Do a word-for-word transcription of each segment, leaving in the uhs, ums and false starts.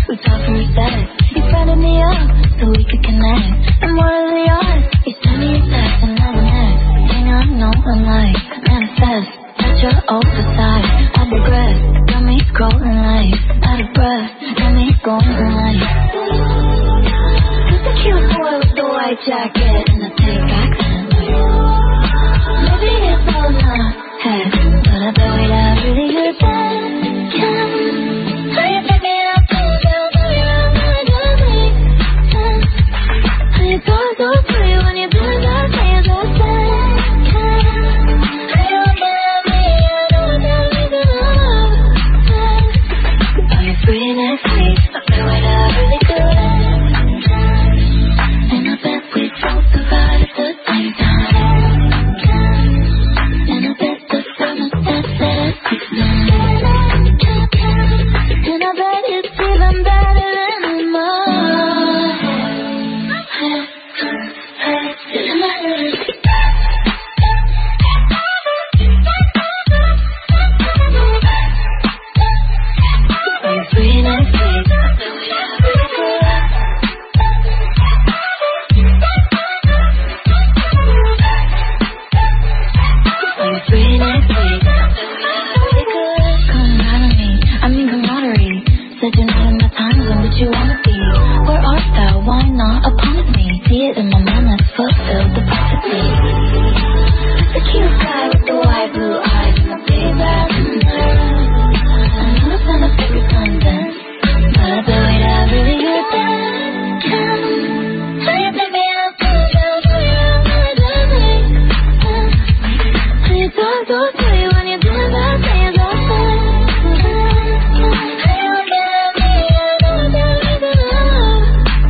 We talked for a sec. He fronted me up so we could connect. And what are the odds? He sent me a text and now we're next. Thing I know I'm like manifest. Such your oversight. I digress. Got me scrolling like out of breath. Got me going like. Just a cute boy with the white jacket and the thick accent. Maybe it's all in my head, but I bet we have really good then. How you pick me up, pull down, tell me I'm not gonna make sense. How you talk so sweet when you do that thing so sad. How you looking at me, I know that we gonna love sex. Are you free next week? I bet we'd have really good sex. And I bet we'd both survive at the same time. And I bet the summer that's let us ignite. And I bet it's even better than mine. Are you free next week? I bet we have really good. Are you free next week? I bet we have really good. Come out of me, I mean camaraderie. Said you're not in my time zone, but you wanna be. Where art thou? Why not upon me? See it in my mind, let's fulfill the prophecy. The cute guy with the white blue eyes and the big bad nerve. I know it's not a favorite content, but I bet we'd have really good time. How you pick me up, pull down, tell me I'm not gonna make sense. How you talk so sweet when you do that thing so sad. How you looking at me, I know that we gonna love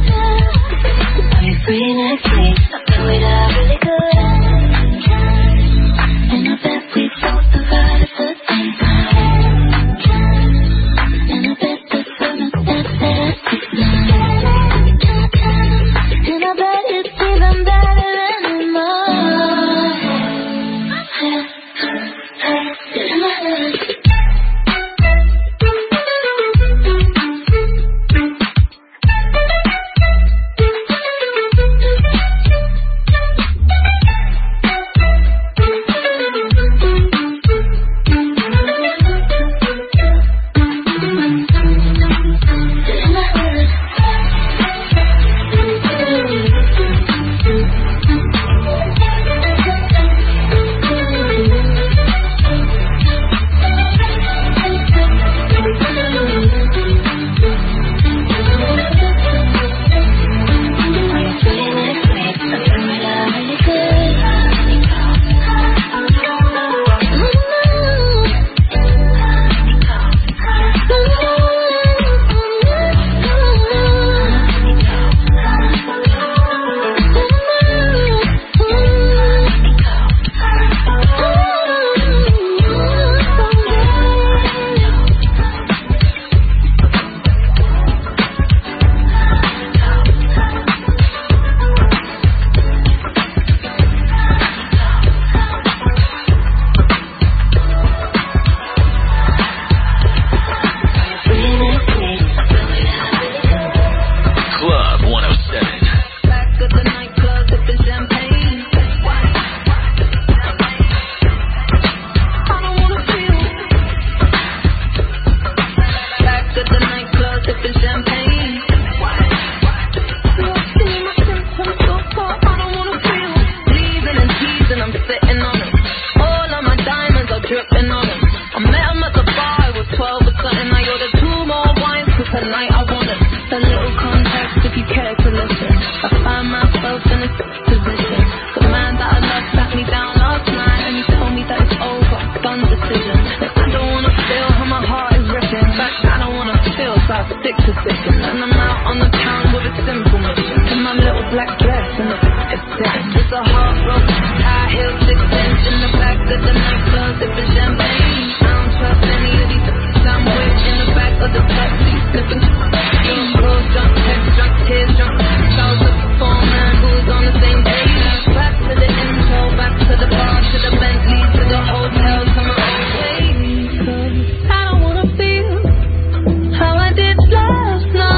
sex. Are you free next week? I bet we'd have really good sex. And I bet we'd both survive at the same time. And I bet the summer that's let us ignite. And I bet it's even better than mine. Last night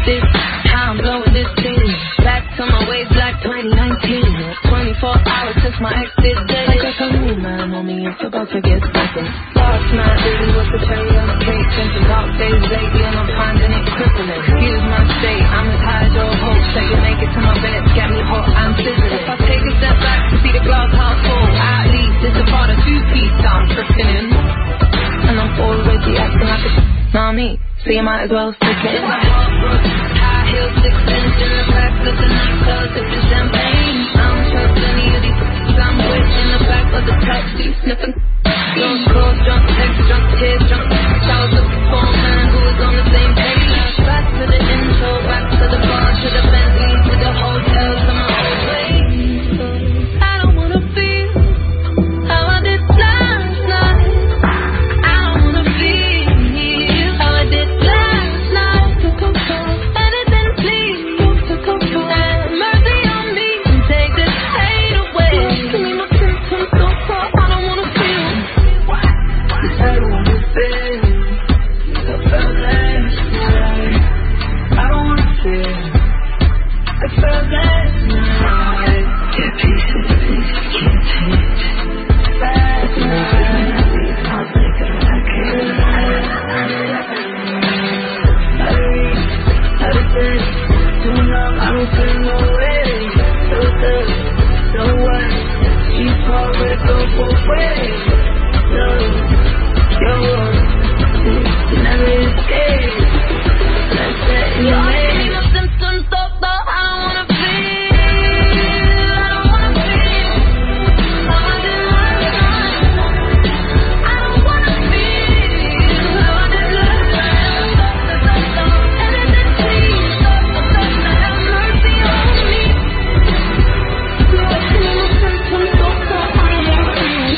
this, how I'm blowing this thing. Back to my ways like twenty nineteen. twenty-four hours since my ex did dead. I got some new man on me, it's about to get something. Last night really was the cherry on the cake. Been some dark days lately and I'm finding it crippling. Excuse my state, I'm as high as your hopes. That you make it to my bed, get me hot and sizzling. If I take a step back to see the glass half full, at least it's a part of two-piece that I'm tripping in. And I'm already acting like a not me, so you might as well stick it in. My heart broke, high heels, six inch in the back of the nightclub, sipping champagne. I don't trust any of these I'm with in the back of the taxi, sniffing. Drunk calls, drunk texts, drunk tears, drunk texts. I was looking for a man who was on the same page. Back to the intro, back to the bar, to the Bentley, to the hotel, to my old place. I don't wanna feel how I did last night. I don't wanna feel how I did last night. Anything please, have mercy on me and take this pain away. Give me my symptoms so far, I don't wanna feel. I don't wanna feel. I felt last night. I don't wanna feel. I felt last night. Get pieces of this, can't change. Last night. I'll take it like it. I don't think, too long, I don't feel no way. So good, so what? She's probably go both ways. No, yo, you never escape. Let's set you away. Give me my symptoms so low, I don't wanna feel. I don't wanna feel how I did last night. I don't wanna feel how I did last night. Anything please, have mercy on me. Give me my symptoms so low, I don't wanna feel.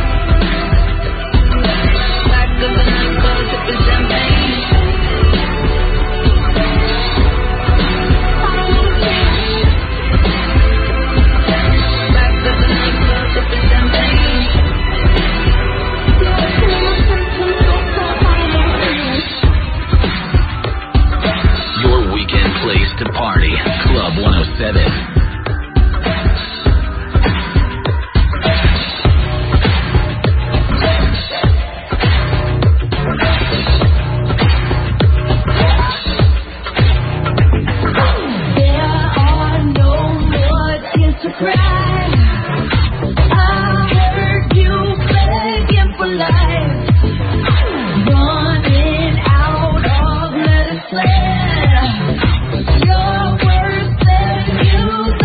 Back of the nightclub, sipping champagne. I don't wanna feel. Back of the nightclub, sipping champagne. Give me my symptoms so low, I don't wanna feel. Your weekend place to party, Club one oh seven. There are no more tears to cry. I heard you begging for life, running out of medicine. Your words said you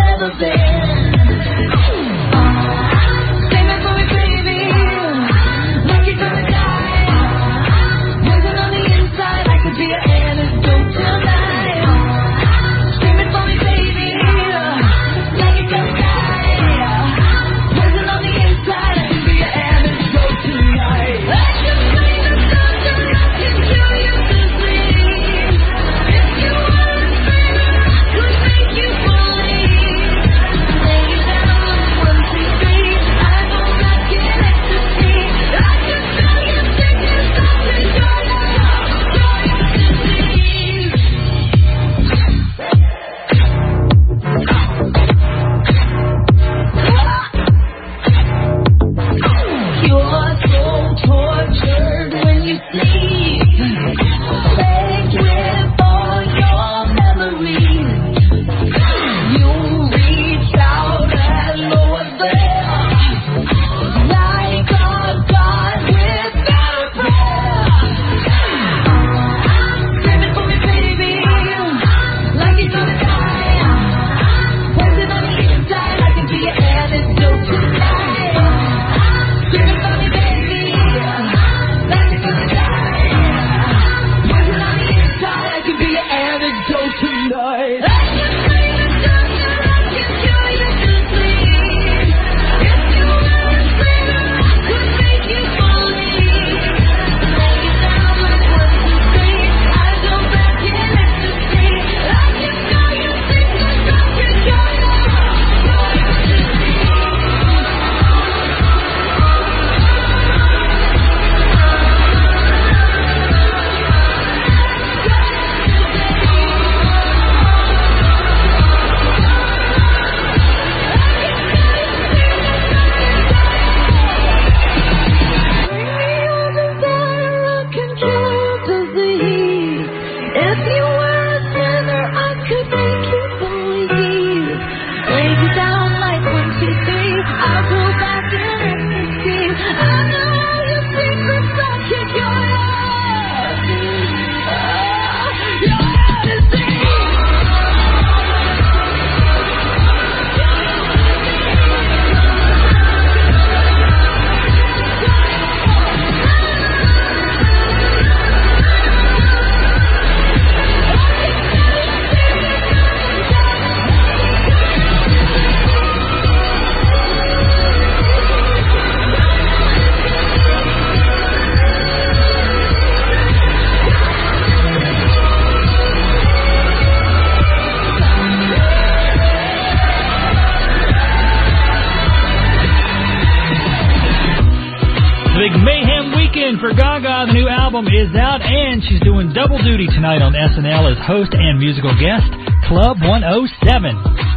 for Gaga. The new album is out, and she's doing double duty tonight on S N L as host and musical guest. Club one oh seven.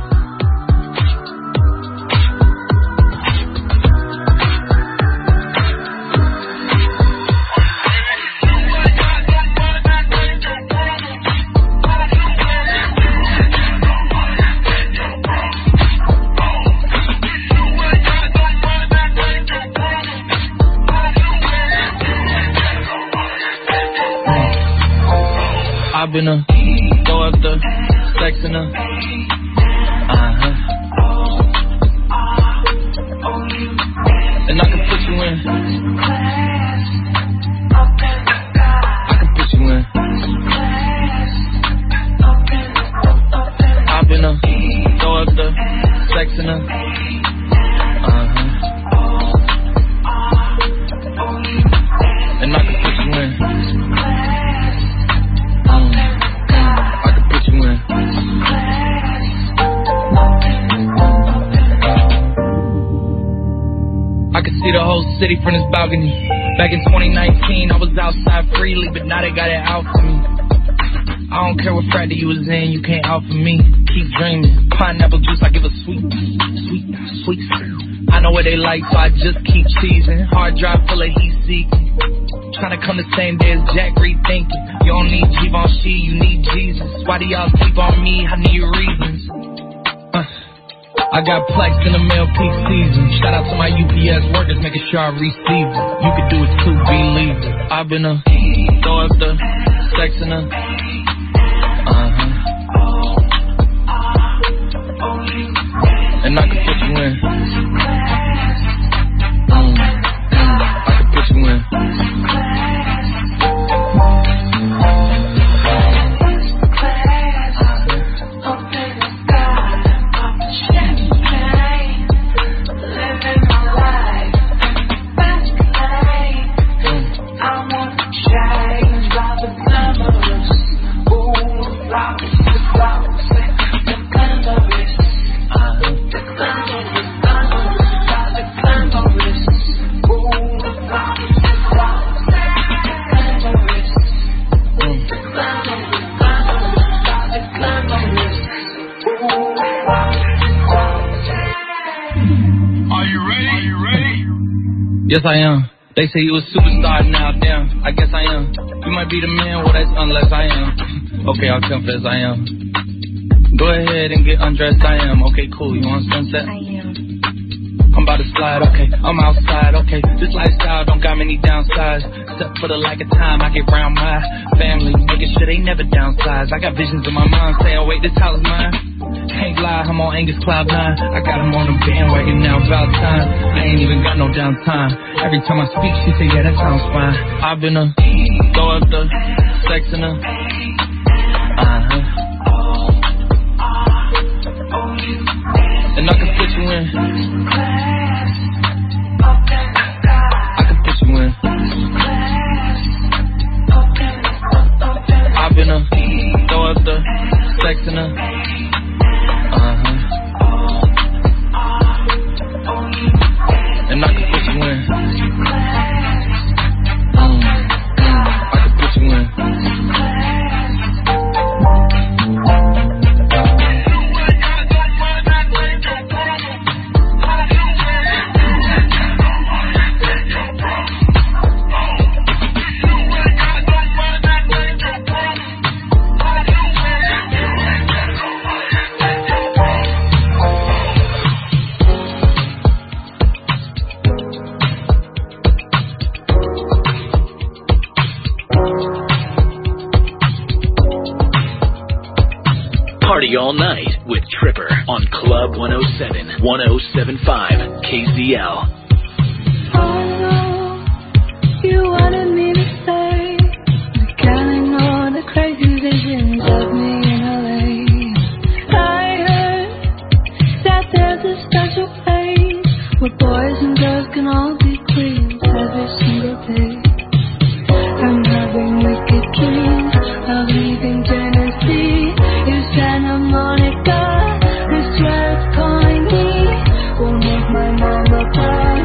I've been a throw up the sex in a uh-huh. And I can put you in. I can put you in. I've been a throw up the sex in a uh-huh. And I can put you in. See the whole city from this balcony. Back in twenty nineteen, I was outside freely, but now they got it out for me. I don't care what frat you was in, you can't out for me. Keep dreaming. Pineapple juice, I give a sweet, sweet, sweet. I know what they like, so I just keep cheesing. Hard drive full of heat seeking. Trying to come the same day as Jack rethinking. You don't need Givenchy, you need Jesus. Why do y'all sleep on me? I need reasons. Uh. I got plex in the mail peak season. Shout out to my U P S workers, making sure I receive it. You can do it too, believe it. I've been a throw up the sex in a uh-huh. And I can put you in. Mm. I can put you in. Yes, I am. They say you a superstar now, damn. I guess I am. You might be the man, well, that's unless I am. Okay, I'll confess I am. Go ahead and get undressed, I am. Okay, cool, you want sunset? I am. I'm about to slide, okay. I'm outside, okay. This lifestyle don't got many downsides. Except for the lack of time I get around my family. Making sure they never downsize. I got visions in my mind saying, wait, this house is mine. Can't lie, I'm on Angus Cloud nine. I got him on the bandwagon now, about time. I ain't even got no downtime. Every time I speak, she say, yeah, that sounds fine. I've been a throw up the sex in a uh-huh. And I can put you in. I can put you in. I've been a throw up the sex in a uh-huh. And I can put you in. Mm. I can put you in. Party all night with Tripper on Club one oh seven, one oh seven point five K Z L. I know you wanted me to stay, but counting all the crazy visions of me in L A. I heard that there's a special place where boys and girls can all be queens every single day. I'm having wicked dreams of leaving Tennessee. You Santa Monica, this dress calling me, won't make my mama cry.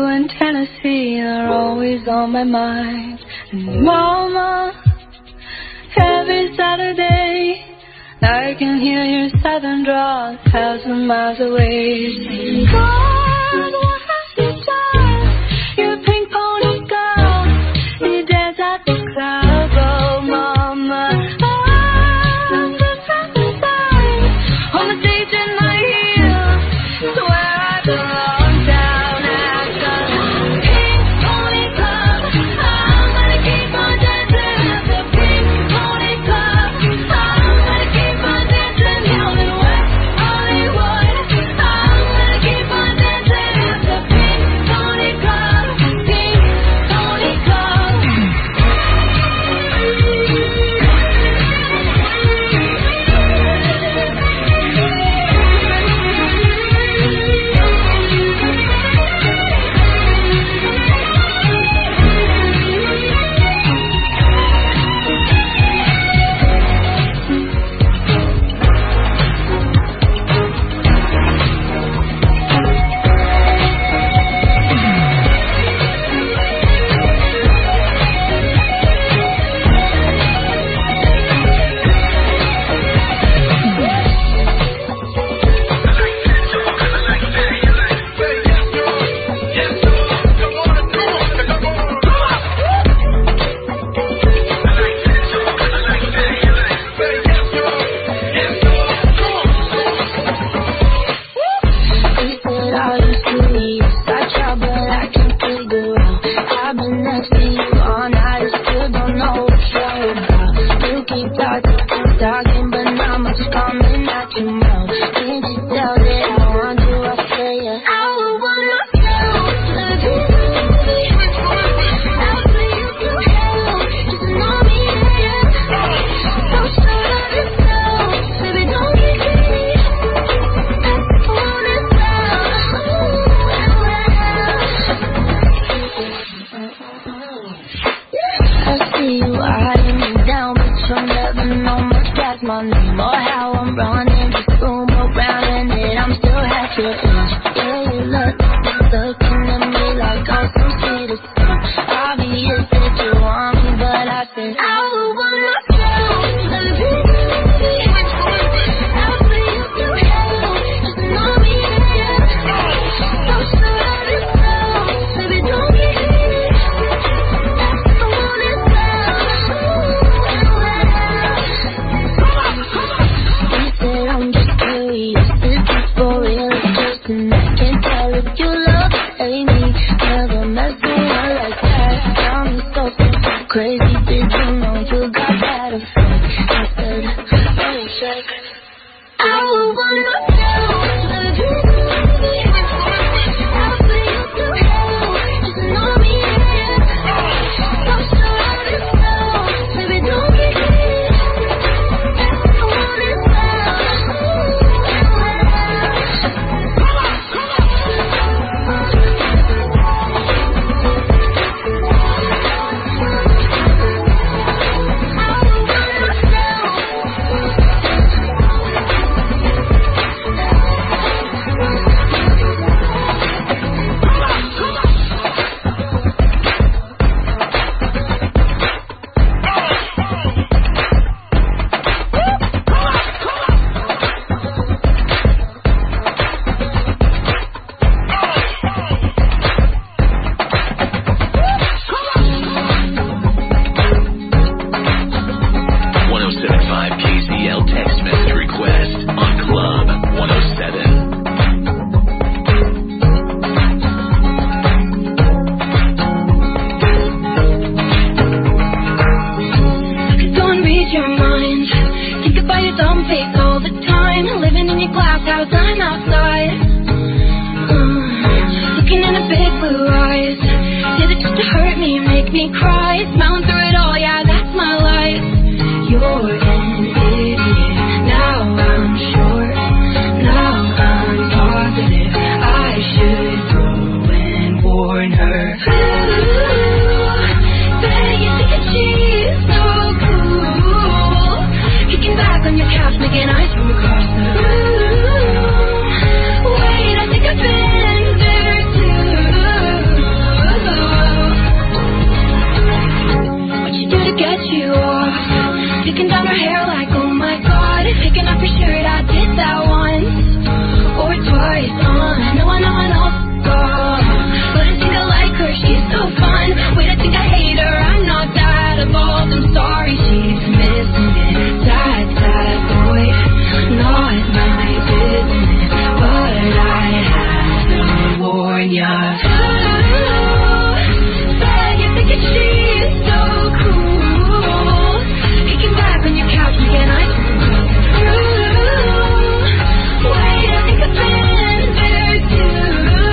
you in Tennessee are always on my mind. And Mama, every Saturday I can hear your southern drawl a thousand miles away. Saying, God, what have you done? You're a pink pony girl. You dance at the club, oh Mama. I'm just outside on the stage in my heels, where I belong down at the pink pony club. I'm gonna keep on dancing at the pink pony club. I'm gonna keep on dancing down in West Hollywood. I'm gonna keep on dancing at the pink pony club. Pink pony club. They said I used to be a side child, but I can't figure out. I've been next to you all night, I still don't know what you're about. You keep talking, keep talking, but not much coming out your mouth. Can't you tell that I want you? I say yeah. I would want myself to be out for you to hell, just to know me again. So shut up yourself, baby, don't get me. I see you eyeing me down, but you'll never know much past my name or how I'm running this room around, and that I'm still half your age. Yeah, you look, looking at me like I'm some sweetest thing. Obvious that you want me, but I said I would want myself to be out for you to hell, just to know me again. So shut up yourself, baby, don't get me. He said I'm just curious, is this for real? It's just a I can't tell if you love or hate me. Never mess with her like that. Got me so, so, so crazy. Did you know you got that effect? I said, oh shit, I would want myself to be out for you to hell, just to know me again. So shut up yourself, baby, don't get me. I want it Wait, I think I've been there too. she's so cool. Kicking back on your couch, making ice cream. Wait, I think I've been there too.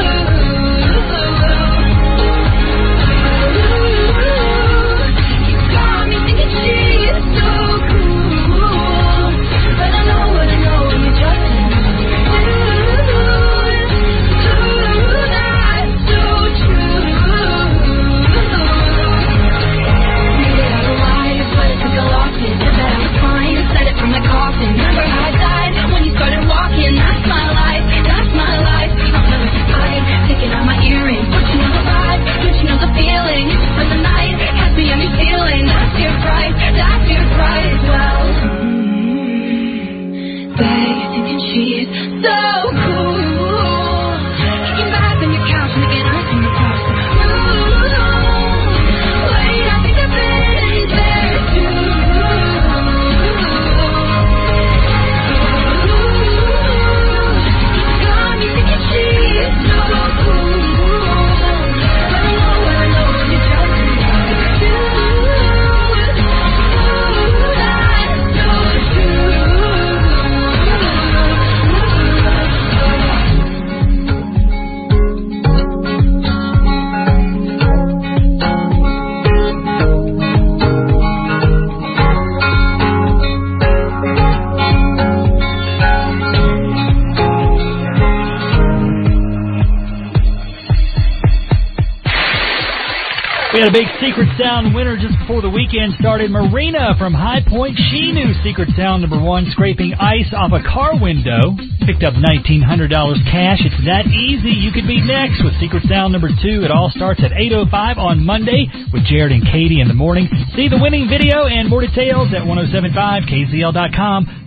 You got me thinking she's so cool, but I know what I know when you're just in me. That's so true. Maybe I was lying, but I think I lost it. Said that I was fine, said it from the coffin. Remember how I died when you started walking? That's my life, that's my life. I'm feeling tired, taking out my earrings. But you know the vibe, but you know the feeling. For the night, has me on your ceiling. That's your price, that's your price. Well, mm, they thinking she's so cool. Kicking back on your couch, making ice cream across the room. Wait, I think I've been there too. You got me thinking she's so cool, but I know what I know when you're just in me. That's so true. We had a big Secret Sound winner just before the weekend started. Marina from High Point. She knew Secret Sound number one, scraping ice off a car window. Picked up nineteen hundred dollars cash. It's that easy. You could be next with Secret Sound number two. It all starts at eight oh five on Monday with Jared and Katie in the morning. See the winning video and more details at ten seventy-five K Z L dot com.